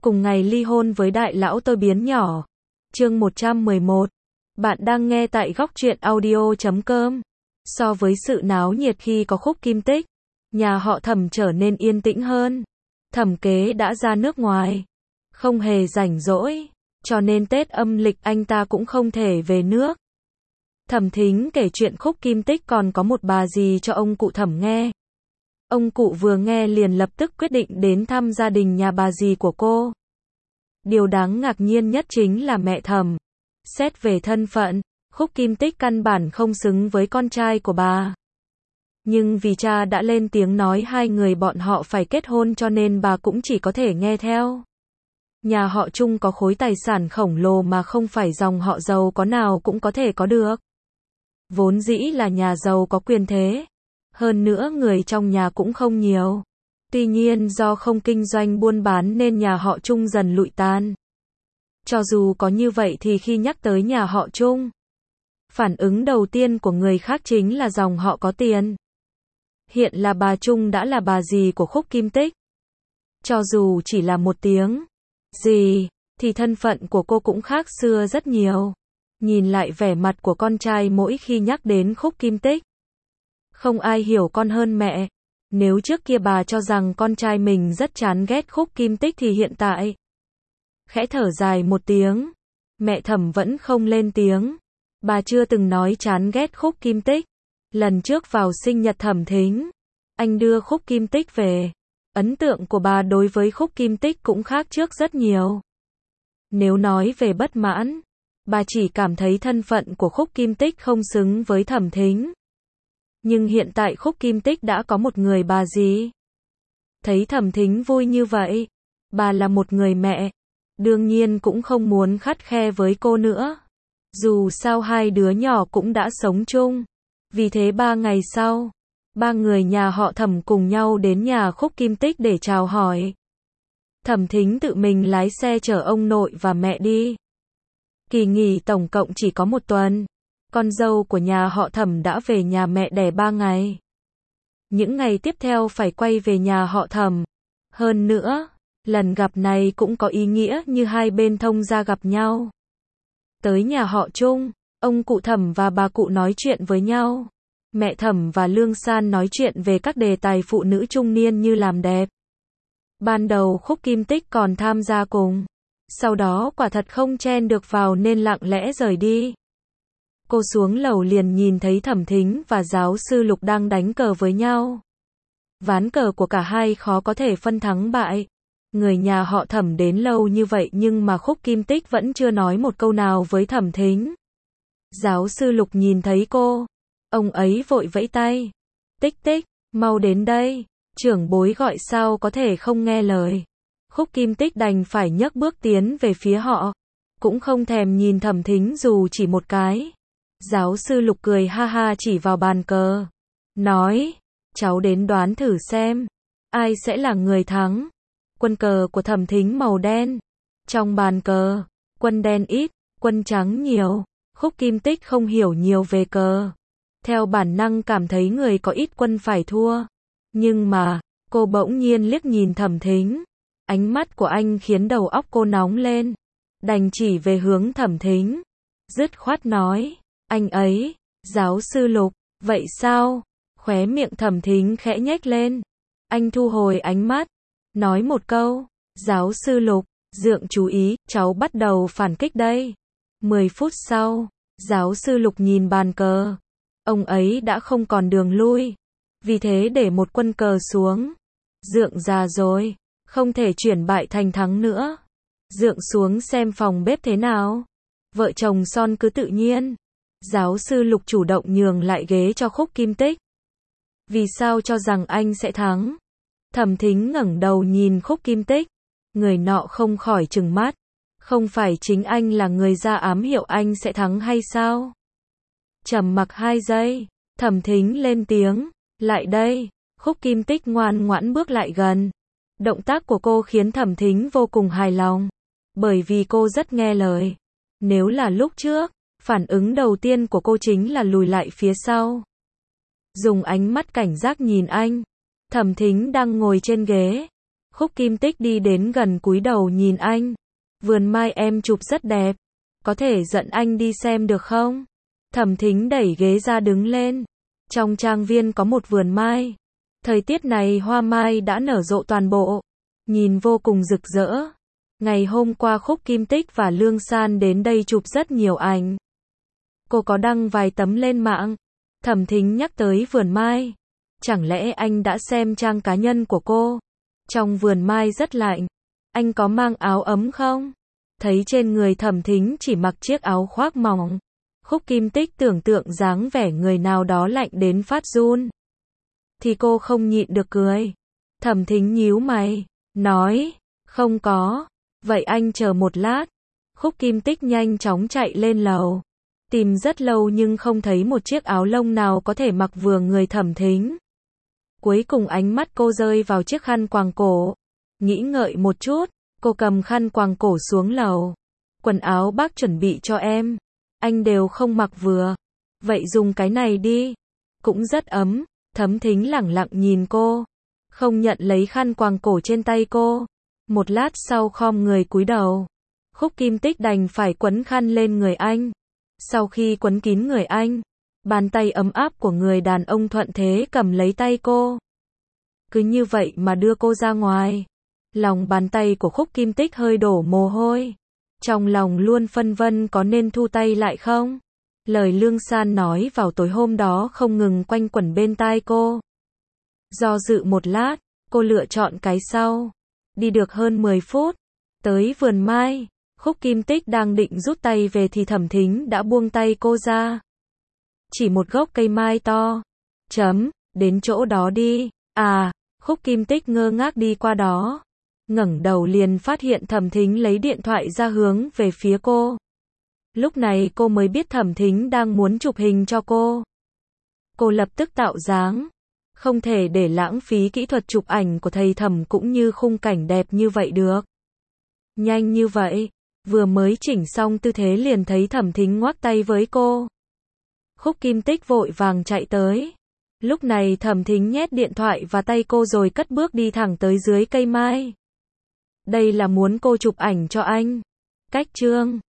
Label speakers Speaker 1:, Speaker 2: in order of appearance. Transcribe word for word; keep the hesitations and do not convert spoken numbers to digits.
Speaker 1: cùng ngày ly hôn với đại lão tôi biến nhỏ. Chương một trăm mười một. Bạn đang nghe tại góc truyện audio chấm com. So với sự náo nhiệt khi có Khúc Kim Tích, nhà họ Thẩm trở nên yên tĩnh hơn. Thẩm Kế đã ra nước ngoài, không hề rảnh rỗi, cho nên Tết âm lịch anh ta cũng không thể về nước. Thẩm Thính kể chuyện Khúc Kim Tích còn có một bà dì cho ông cụ Thẩm nghe. Ông cụ vừa nghe liền lập tức quyết định đến thăm gia đình nhà bà dì của cô. Điều đáng ngạc nhiên nhất chính là mẹ Thẩm. Xét về thân phận, Khúc Kim Tích căn bản không xứng với con trai của bà. Nhưng vì cha đã lên tiếng nói hai người bọn họ phải kết hôn cho nên bà cũng chỉ có thể nghe theo. Nhà họ Trung có khối tài sản khổng lồ mà không phải dòng họ giàu có nào cũng có thể có được. Vốn dĩ là nhà giàu có quyền thế. Hơn nữa người trong nhà cũng không nhiều. Tuy nhiên do không kinh doanh buôn bán nên nhà họ Trung dần lụi tàn. Cho dù có như vậy thì khi nhắc tới nhà họ Trung, phản ứng đầu tiên của người khác chính là dòng họ có tiền. Hiện là bà Trung đã là bà dì của Khúc Kim Tích. Cho dù chỉ là một tiếng dì, thì thân phận của cô cũng khác xưa rất nhiều. Nhìn lại vẻ mặt của con trai mỗi khi nhắc đến Khúc Kim Tích. Không ai hiểu con hơn mẹ. Nếu trước kia bà cho rằng con trai mình rất chán ghét Khúc Kim Tích thì hiện tại, khẽ thở dài một tiếng, mẹ Thẩm vẫn không lên tiếng. Bà chưa từng nói chán ghét Khúc Kim Tích. Lần trước vào sinh nhật Thẩm Thính, anh đưa Khúc Kim Tích về. Ấn tượng của bà đối với Khúc Kim Tích cũng khác trước rất nhiều. Nếu nói về bất mãn, bà chỉ cảm thấy thân phận của Khúc Kim Tích không xứng với Thẩm Thính. Nhưng hiện tại Khúc Kim Tích đã có một người bà dì. Thấy Thẩm Thính vui như vậy, bà là một người mẹ, đương nhiên cũng không muốn khắt khe với cô nữa. Dù sao hai đứa nhỏ cũng đã sống chung. Vì thế ba ngày sau, ba người nhà họ Thẩm cùng nhau đến nhà Khúc Kim Tích để chào hỏi. Thẩm Thính tự mình lái xe chở ông nội và mẹ đi. Kỳ nghỉ tổng cộng chỉ có một tuần. Con dâu của nhà họ Thẩm đã về nhà mẹ đẻ ba ngày. Những ngày tiếp theo phải quay về nhà họ Thẩm. Hơn nữa, lần gặp này cũng có ý nghĩa như hai bên thông gia gặp nhau. Tới nhà họ Trung, ông cụ Thẩm và bà cụ nói chuyện với nhau. Mẹ Thẩm và Lương San nói chuyện về các đề tài phụ nữ trung niên như làm đẹp. Ban đầu Khúc Kim Tích còn tham gia cùng. Sau đó quả thật không chen được vào nên lặng lẽ rời đi. Cô xuống lầu liền nhìn thấy Thẩm Thính và giáo sư Lục đang đánh cờ với nhau. Ván cờ của cả hai khó có thể phân thắng bại. Người nhà họ Thẩm đến lâu như vậy nhưng mà Khúc Kim Tích vẫn chưa nói một câu nào với Thẩm Thính. Giáo sư Lục nhìn thấy cô, ông ấy vội vẫy tay. Tích Tích, mau đến đây, trưởng bối gọi sao có thể không nghe lời. Khúc Kim Tích đành phải nhấc bước tiến về phía họ, cũng không thèm nhìn Thẩm Thính dù chỉ một cái. Giáo sư Lục cười ha ha chỉ vào bàn cờ, nói, cháu đến đoán thử xem, ai sẽ là người thắng. Quân cờ của Thẩm Thính màu đen. Trong bàn cờ, quân đen ít, quân trắng nhiều. Khúc Kim Tích không hiểu nhiều về cờ. Theo bản năng cảm thấy người có ít quân phải thua. Nhưng mà, cô bỗng nhiên liếc nhìn Thẩm Thính. Ánh mắt của anh khiến đầu óc cô nóng lên. Đành chỉ về hướng Thẩm Thính. Dứt khoát nói, anh ấy, giáo sư Lục, vậy sao? Khóe miệng Thẩm Thính khẽ nhếch lên. Anh thu hồi ánh mắt, nói một câu, giáo sư Lục, dượng chú ý, cháu bắt đầu phản kích đây. Mười phút sau, giáo sư Lục nhìn bàn cờ. Ông ấy đã không còn đường lui. Vì thế để một quân cờ xuống. Dượng già rồi, không thể chuyển bại thành thắng nữa. Dượng xuống xem phòng bếp thế nào. Vợ chồng son cứ tự nhiên. Giáo sư Lục chủ động nhường lại ghế cho Khúc Kim Tích. Vì sao cho rằng anh sẽ thắng? Thẩm Thính ngẩng đầu nhìn Khúc Kim Tích. Người nọ không khỏi trừng mắt. Không phải chính anh là người ra ám hiệu anh sẽ thắng hay sao? Trầm mặc hai giây, Thẩm Thính lên tiếng, lại đây. Khúc Kim Tích ngoan ngoãn bước lại gần. Động tác của cô khiến Thẩm Thính vô cùng hài lòng. Bởi vì cô rất nghe lời. Nếu là lúc trước, phản ứng đầu tiên của cô chính là lùi lại phía sau. Dùng ánh mắt cảnh giác nhìn anh. Thẩm Thính đang ngồi trên ghế. Khúc Kim Tích đi đến gần cúi đầu nhìn anh. Vườn mai em chụp rất đẹp. Có thể dẫn anh đi xem được không? Thẩm Thính đẩy ghế ra đứng lên. Trong trang viên có một vườn mai. Thời tiết này hoa mai đã nở rộ toàn bộ. Nhìn vô cùng rực rỡ. Ngày hôm qua Khúc Kim Tích và Lương San đến đây chụp rất nhiều ảnh. Cô có đăng vài tấm lên mạng. Thẩm Thính nhắc tới vườn mai. Chẳng lẽ anh đã xem trang cá nhân của cô? Trong vườn mai rất lạnh. Anh có mang áo ấm không? Thấy trên người Thẩm Thính chỉ mặc chiếc áo khoác mỏng. Khúc Kim Tích tưởng tượng dáng vẻ người nào đó lạnh đến phát run. Thì cô không nhịn được cười. Thẩm Thính nhíu mày. Nói. Không có. Vậy anh chờ một lát. Khúc Kim Tích nhanh chóng chạy lên lầu. Tìm rất lâu nhưng không thấy một chiếc áo lông nào có thể mặc vừa người Thẩm Thính. Cuối cùng ánh mắt cô rơi vào chiếc khăn quàng cổ. Nghĩ ngợi một chút, cô cầm khăn quàng cổ xuống lầu. Quần áo bác chuẩn bị cho em. Anh đều không mặc vừa. Vậy dùng cái này đi. Cũng rất ấm. Thẩm Thính lẳng lặng nhìn cô. Không nhận lấy khăn quàng cổ trên tay cô. Một lát sau khom người cúi đầu. Khúc Kim Tích đành phải quấn khăn lên người anh. Sau khi quấn kín người anh, bàn tay ấm áp của người đàn ông thuận thế cầm lấy tay cô. Cứ như vậy mà đưa cô ra ngoài. Lòng bàn tay của Khúc Kim Tích hơi đổ mồ hôi. Trong lòng luôn phân vân có nên thu tay lại không? Lời Lương San nói vào tối hôm đó không ngừng quanh quẩn bên tai cô. Do dự một lát, cô lựa chọn cái sau. Đi được hơn mười phút, tới vườn mai. Khúc Kim Tích đang định rút tay về thì Thẩm Thính đã buông tay cô ra. Chỉ một gốc cây mai to. Chấm, đến chỗ đó đi. À, Khúc Kim Tích ngơ ngác đi qua đó. Ngẩng đầu liền phát hiện Thẩm Thính lấy điện thoại ra hướng về phía cô. Lúc này cô mới biết Thẩm Thính đang muốn chụp hình cho cô. Cô lập tức tạo dáng. Không thể để lãng phí kỹ thuật chụp ảnh của thầy Thẩm cũng như khung cảnh đẹp như vậy được. Nhanh như vậy. Vừa mới chỉnh xong tư thế liền thấy Thẩm Thính ngoắc tay với cô. Khúc Kim Tích vội vàng chạy tới. Lúc này Thẩm Thính nhét điện thoại vào tay cô rồi cất bước đi thẳng tới dưới cây mai. Đây là muốn cô chụp ảnh cho anh. Cách chương